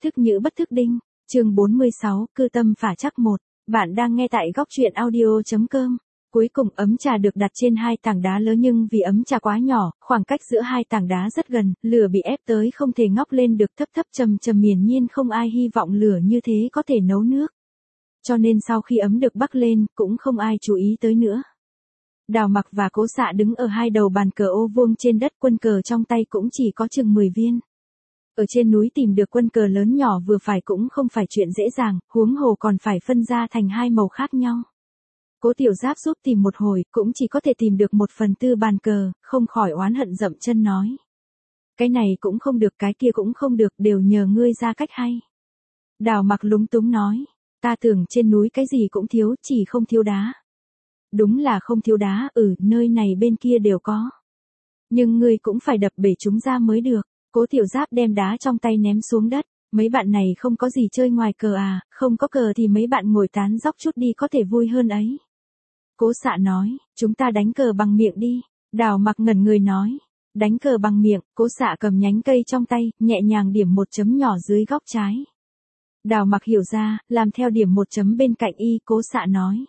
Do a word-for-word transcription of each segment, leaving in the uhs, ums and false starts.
Thức nhữ bất thức đinh, chương bốn mươi sáu, cư tâm phả chắc một. Bạn đang nghe tại góc truyện audio.com. Cuối cùng ấm trà được đặt trên hai tảng đá lớn nhưng vì ấm trà quá nhỏ, khoảng cách giữa hai tảng đá rất gần, lửa bị ép tới không thể ngóc lên được, thấp thấp trầm trầm, hiển nhiên không ai hy vọng lửa như thế có thể nấu nước. Cho nên sau khi ấm được bắc lên, cũng không ai chú ý tới nữa. Đào Mặc và Cố Xạ đứng ở hai đầu bàn cờ ô vuông trên đất, quân cờ trong tay cũng chỉ có chừng mười viên. Ở trên núi tìm được quân cờ lớn nhỏ vừa phải cũng không phải chuyện dễ dàng, huống hồ còn phải phân ra thành hai màu khác nhau. Cố Tiểu Giáp giúp tìm một hồi, cũng chỉ có thể tìm được một phần tư bàn cờ, không khỏi oán hận dậm chân nói. Cái này cũng không được, cái kia cũng không được, đều nhờ ngươi ra cách hay. Đào Mặc lúng túng nói, ta tưởng trên núi cái gì cũng thiếu, chỉ không thiếu đá. Đúng là không thiếu đá, ừ, nơi này bên kia đều có. Nhưng ngươi cũng phải đập bể chúng ra mới được. Cố Tiểu Giáp đem đá trong tay ném xuống đất. Mấy bạn này không có gì chơi ngoài cờ à, không có cờ thì mấy bạn ngồi tán dóc chút đi có thể vui hơn ấy. Cố Xạ nói, chúng ta đánh cờ bằng miệng đi. Đào Mặc ngẩn người nói, đánh cờ bằng miệng. Cố Xạ cầm nhánh cây trong tay, nhẹ nhàng điểm một chấm nhỏ dưới góc trái. Đào Mặc hiểu ra, làm theo điểm một chấm bên cạnh y. Cố Xạ nói,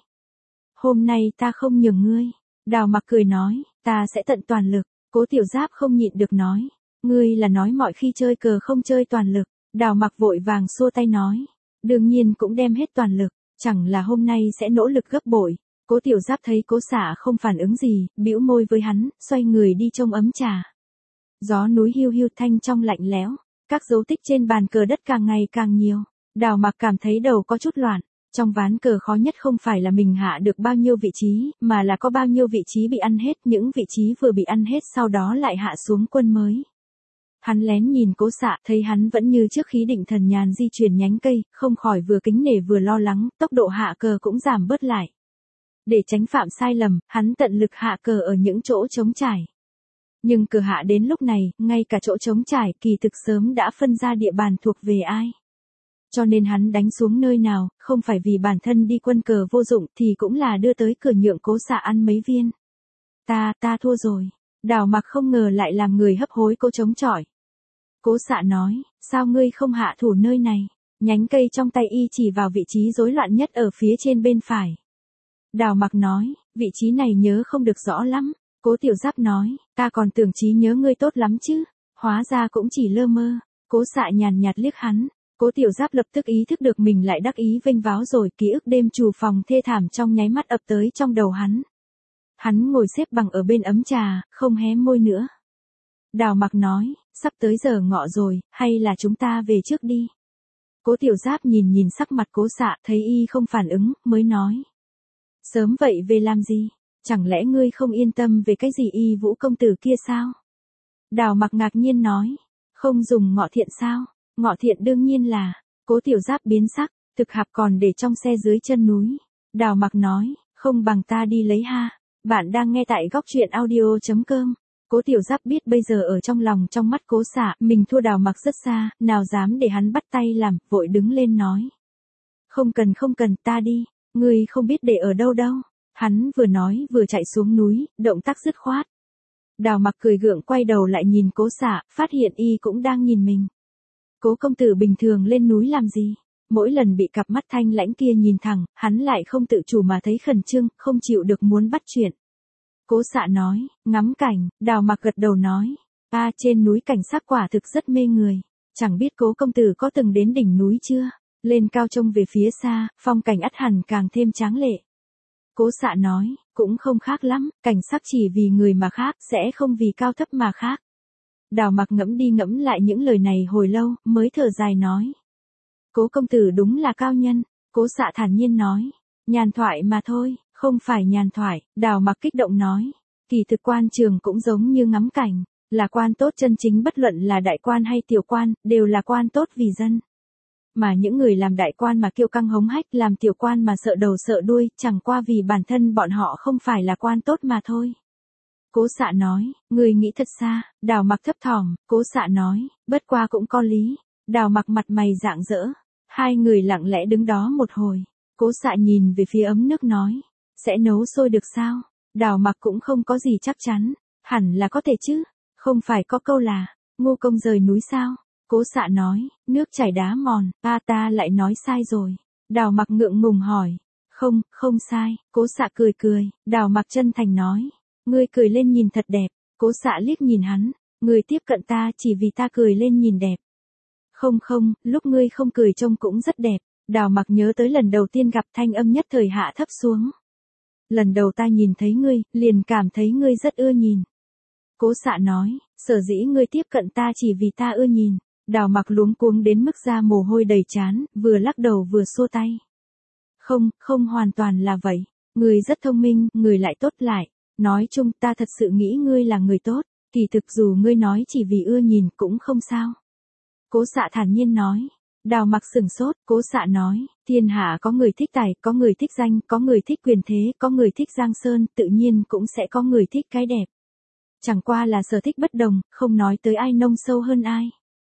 hôm nay ta không nhường ngươi. Đào Mặc cười nói, ta sẽ tận toàn lực. Cố Tiểu Giáp không nhịn được nói, ngươi là nói mọi khi chơi cờ không chơi toàn lực. Đào Mặc vội vàng xua tay nói, đương nhiên cũng đem hết toàn lực, chẳng là hôm nay sẽ nỗ lực gấp bội. Cố Tiểu Giáp thấy Cố Xạ không phản ứng gì, bĩu môi với hắn, xoay người đi trông ấm trà. Gió núi hiu hiu thanh trong lạnh lẽo, các dấu tích trên bàn cờ đất càng ngày càng nhiều. Đào Mặc cảm thấy đầu có chút loạn. Trong ván cờ khó nhất không phải là mình hạ được bao nhiêu vị trí, mà là có bao nhiêu vị trí bị ăn hết, những vị trí vừa bị ăn hết sau đó lại hạ xuống quân mới. Hắn lén nhìn Cố Xạ, thấy hắn vẫn như trước khí định thần nhàn di chuyển nhánh cây, không khỏi vừa kính nể vừa lo lắng, tốc độ hạ cờ cũng giảm bớt lại. Để tránh phạm sai lầm, hắn tận lực hạ cờ ở những chỗ trống trải. Nhưng cờ hạ đến lúc này, ngay cả chỗ trống trải kỳ thực sớm đã phân ra địa bàn thuộc về ai. Cho nên hắn đánh xuống nơi nào, không phải vì bản thân đi quân cờ vô dụng thì cũng là đưa tới cửa nhượng Cố Xạ ăn mấy viên. Ta, ta thua rồi. Đào Mặc không ngờ lại làm người hấp hối cố chống chọi. Cố Xạ nói, sao ngươi không hạ thủ nơi này? Nhánh cây trong tay y chỉ vào vị trí rối loạn nhất ở phía trên bên phải. Đào Mặc nói, vị trí này nhớ không được rõ lắm. Cố Tiểu Giáp nói, ta còn tưởng trí nhớ ngươi tốt lắm chứ. Hóa ra cũng chỉ lơ mơ. Cố Xạ nhàn nhạt liếc hắn. Cố Tiểu Giáp lập tức ý thức được mình lại đắc ý vênh váo rồi, ký ức đêm trù phòng thê thảm trong nháy mắt ập tới trong đầu hắn. Hắn ngồi xếp bằng ở bên ấm trà, không hé môi nữa. Đào Mặc nói, sắp tới giờ ngọ rồi, hay là chúng ta về trước đi. Cố Tiểu Giáp nhìn nhìn sắc mặt Cố Xạ, thấy y không phản ứng, mới nói. Sớm vậy về làm gì? Chẳng lẽ ngươi không yên tâm về cái gì Y Vũ công tử kia sao? Đào Mặc ngạc nhiên nói, không dùng ngọ thiện sao? Ngọ thiện đương nhiên là, Cố Tiểu Giáp biến sắc, thực hạp còn để trong xe dưới chân núi. Đào Mặc nói, không bằng ta đi lấy ha. Bạn đang nghe tại góc truyện audio.com. Cố Tiểu Giáp biết bây giờ ở trong lòng trong mắt Cố Xạ, mình thua Đào Mặc rất xa, nào dám để hắn bắt tay làm, vội đứng lên nói. Không cần không cần, ta đi, ngươi không biết để ở đâu đâu. Hắn vừa nói vừa chạy xuống núi, động tác dứt khoát. Đào Mặc cười gượng quay đầu lại nhìn Cố Xạ, phát hiện y cũng đang nhìn mình. Cố công tử bình thường lên núi làm gì? Mỗi lần bị cặp mắt thanh lãnh kia nhìn thẳng, hắn lại không tự chủ mà thấy khẩn trương, không chịu được muốn bắt chuyện. Cố Xạ nói, ngắm cảnh. Đào Mặc gật đầu nói, a trên núi cảnh sắc quả thực rất mê người. Chẳng biết Cố công tử có từng đến đỉnh núi chưa? Lên cao trông về phía xa, phong cảnh ắt hẳn càng thêm tráng lệ. Cố Xạ nói, cũng không khác lắm, cảnh sắc chỉ vì người mà khác, sẽ không vì cao thấp mà khác. Đào Mặc ngẫm đi ngẫm lại những lời này hồi lâu, mới thở dài nói. Cố công tử đúng là cao nhân. Cố Xạ thản nhiên nói, nhàn thoại mà thôi, không phải nhàn thoại. Đào Mặc kích động nói, kỳ thực quan trường cũng giống như ngắm cảnh, là quan tốt chân chính, bất luận là đại quan hay tiểu quan, đều là quan tốt vì dân. Mà những người làm đại quan mà kiêu căng hống hách, làm tiểu quan mà sợ đầu sợ đuôi, chẳng qua vì bản thân bọn họ không phải là quan tốt mà thôi. Cố Xạ nói, người nghĩ thật xa. Đào Mặc thấp thỏm. Cố Xạ nói, bất qua cũng có lý. Đào Mặc mặt mày rạng rỡ. Hai người lặng lẽ đứng đó một hồi. Cố Xạ nhìn về phía ấm nước nói, sẽ nấu sôi được sao? Đào Mặc cũng không có gì chắc chắn. Hẳn là có thể chứ. Không phải có câu là, ngô công rời núi sao? Cố Xạ nói, nước chảy đá mòn, ba ta lại nói sai rồi. Đào Mặc ngượng ngùng hỏi, không, không sai, Cố Xạ cười cười, Đào Mặc chân thành nói, ngươi cười lên nhìn thật đẹp. Cố Xạ liếc nhìn hắn, ngươi tiếp cận ta chỉ vì ta cười lên nhìn đẹp. Không không, lúc ngươi không cười trông cũng rất đẹp. Đào Mặc nhớ tới lần đầu tiên gặp, thanh âm nhất thời hạ thấp xuống. Lần đầu ta nhìn thấy ngươi, liền cảm thấy ngươi rất ưa nhìn. Cố Xạ nói, sở dĩ ngươi tiếp cận ta chỉ vì ta ưa nhìn. Đào Mặc luống cuống đến mức ra mồ hôi đầy trán, vừa lắc đầu vừa xua tay. Không, không hoàn toàn là vậy. Ngươi rất thông minh, ngươi lại tốt lại. Nói chung ta thật sự nghĩ ngươi là người tốt, kỳ thực dù ngươi nói chỉ vì ưa nhìn cũng không sao. Cố Xạ thản nhiên nói. Đào Mặc sửng sốt, Cố Xạ nói, thiên hạ có người thích tài, có người thích danh, có người thích quyền thế, có người thích giang sơn, tự nhiên cũng sẽ có người thích cái đẹp. Chẳng qua là sở thích bất đồng, không nói tới ai nông sâu hơn ai.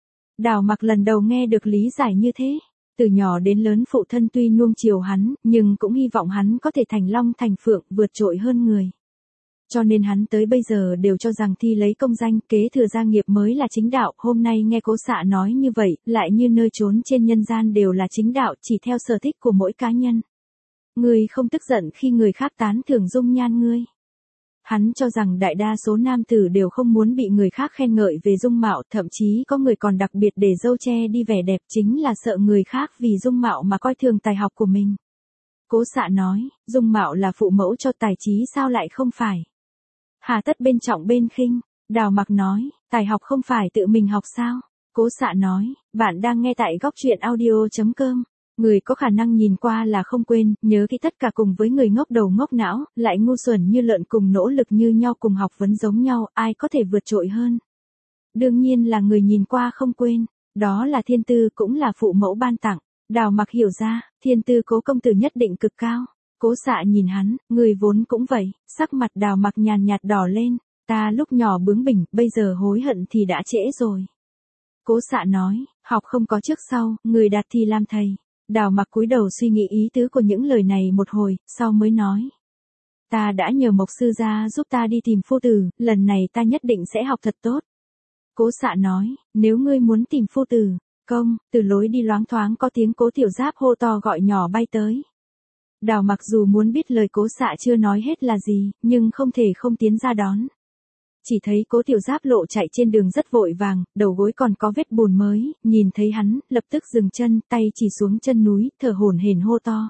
Đào Mặc lần đầu nghe được lý giải như thế. Từ nhỏ đến lớn phụ thân tuy nuông chiều hắn, nhưng cũng hy vọng hắn có thể thành long thành phượng, vượt trội hơn người. Cho nên hắn tới bây giờ đều cho rằng thi lấy công danh, kế thừa gia nghiệp mới là chính đạo. Hôm nay nghe Cố Xạ nói như vậy, lại như nơi trốn trên nhân gian đều là chính đạo, chỉ theo sở thích của mỗi cá nhân. Ngươi không tức giận khi người khác tán thưởng dung nhan ngươi. Hắn cho rằng đại đa số nam tử đều không muốn bị người khác khen ngợi về dung mạo, thậm chí có người còn đặc biệt để râu che đi vẻ đẹp, chính là sợ người khác vì dung mạo mà coi thường tài học của mình. Cố Xạ nói, dung mạo là phụ mẫu cho tài trí sao lại không phải? Hà tất bên trọng bên khinh. Đào Mặc nói, tài học không phải tự mình học sao? Cố Xạ nói, bạn đang nghe tại góc truyện audio chấm com. Người có khả năng nhìn qua là không quên, nhớ kỹ tất cả cùng với người ngốc đầu ngốc não, lại ngu xuẩn như lợn, cùng nỗ lực như nhau, cùng học vấn giống nhau, ai có thể vượt trội hơn? Đương nhiên là người nhìn qua không quên, đó là thiên tư, cũng là phụ mẫu ban tặng. Đào Mặc hiểu ra, thiên tư Cố công tử nhất định cực cao. Cố Xạ nhìn hắn, người vốn cũng vậy, sắc mặt Đào Mặc nhàn nhạt đỏ lên, ta lúc nhỏ bướng bỉnh, bây giờ hối hận thì đã trễ rồi. Cố Xạ nói, học không có trước sau, người đạt thì làm thầy. Đào Mặc cúi đầu suy nghĩ ý tứ của những lời này một hồi, sau mới nói. Ta đã nhờ Mộc sư gia giúp ta đi tìm phu tử, lần này ta nhất định sẽ học thật tốt. Cố Xạ nói, nếu ngươi muốn tìm phu tử, công, từ lối đi loáng thoáng có tiếng Cố Tiểu Giáp hô to gọi nhỏ bay tới. Đào Mặc dù muốn biết lời Cố Xạ chưa nói hết là gì, nhưng không thể không tiến ra đón. Chỉ thấy Cố Tiểu Giáp lộ chạy trên đường rất vội vàng, đầu gối còn có vết bùn mới, nhìn thấy hắn, lập tức dừng chân, tay chỉ xuống chân núi, thở hổn hển hô to.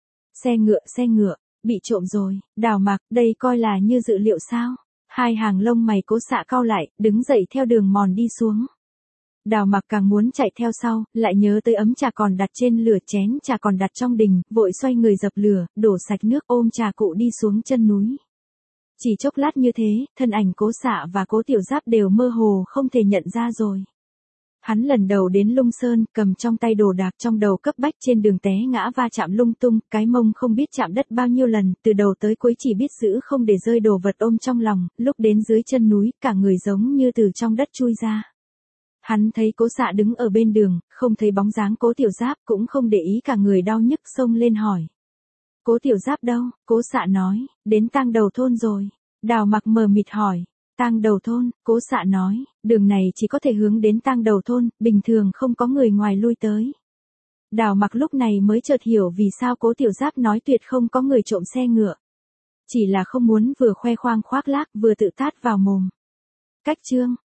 Xe ngựa, xe ngựa, bị trộm rồi. Đào Mặc, đây coi là như dự liệu sao? Hai hàng lông mày Cố Xạ cau lại, đứng dậy theo đường mòn đi xuống. Đào Mặc càng muốn chạy theo sau, lại nhớ tới ấm trà còn đặt trên lửa, chén trà còn đặt trong đình, vội xoay người dập lửa, đổ sạch nước, ôm trà cụ đi xuống chân núi. Chỉ chốc lát như thế, thân ảnh Cố Xạ và Cố Tiểu Giáp đều mơ hồ không thể nhận ra rồi. Hắn lần đầu đến Lung Sơn, cầm trong tay đồ đạc, trong đầu cấp bách, trên đường té ngã va chạm lung tung, cái mông không biết chạm đất bao nhiêu lần, từ đầu tới cuối chỉ biết giữ không để rơi đồ vật ôm trong lòng, lúc đến dưới chân núi, cả người giống như từ trong đất chui ra. Hắn thấy Cố Xạ đứng ở bên đường, không thấy bóng dáng Cố Tiểu Giáp, cũng không để ý, cả người đau nhức xông lên hỏi. Cố Tiểu Giáp đâu? Cố Xạ nói, đến Tang Đầu thôn rồi. Đào Mặc mờ mịt hỏi, Tang Đầu thôn? Cố Xạ nói, đường này chỉ có thể hướng đến Tang Đầu thôn, bình thường không có người ngoài lui tới. Đào Mặc lúc này mới chợt hiểu vì sao Cố Tiểu Giáp nói tuyệt không có người trộm xe ngựa. Chỉ là không muốn vừa khoe khoang khoác lác, vừa tự tát vào mồm. Cách chương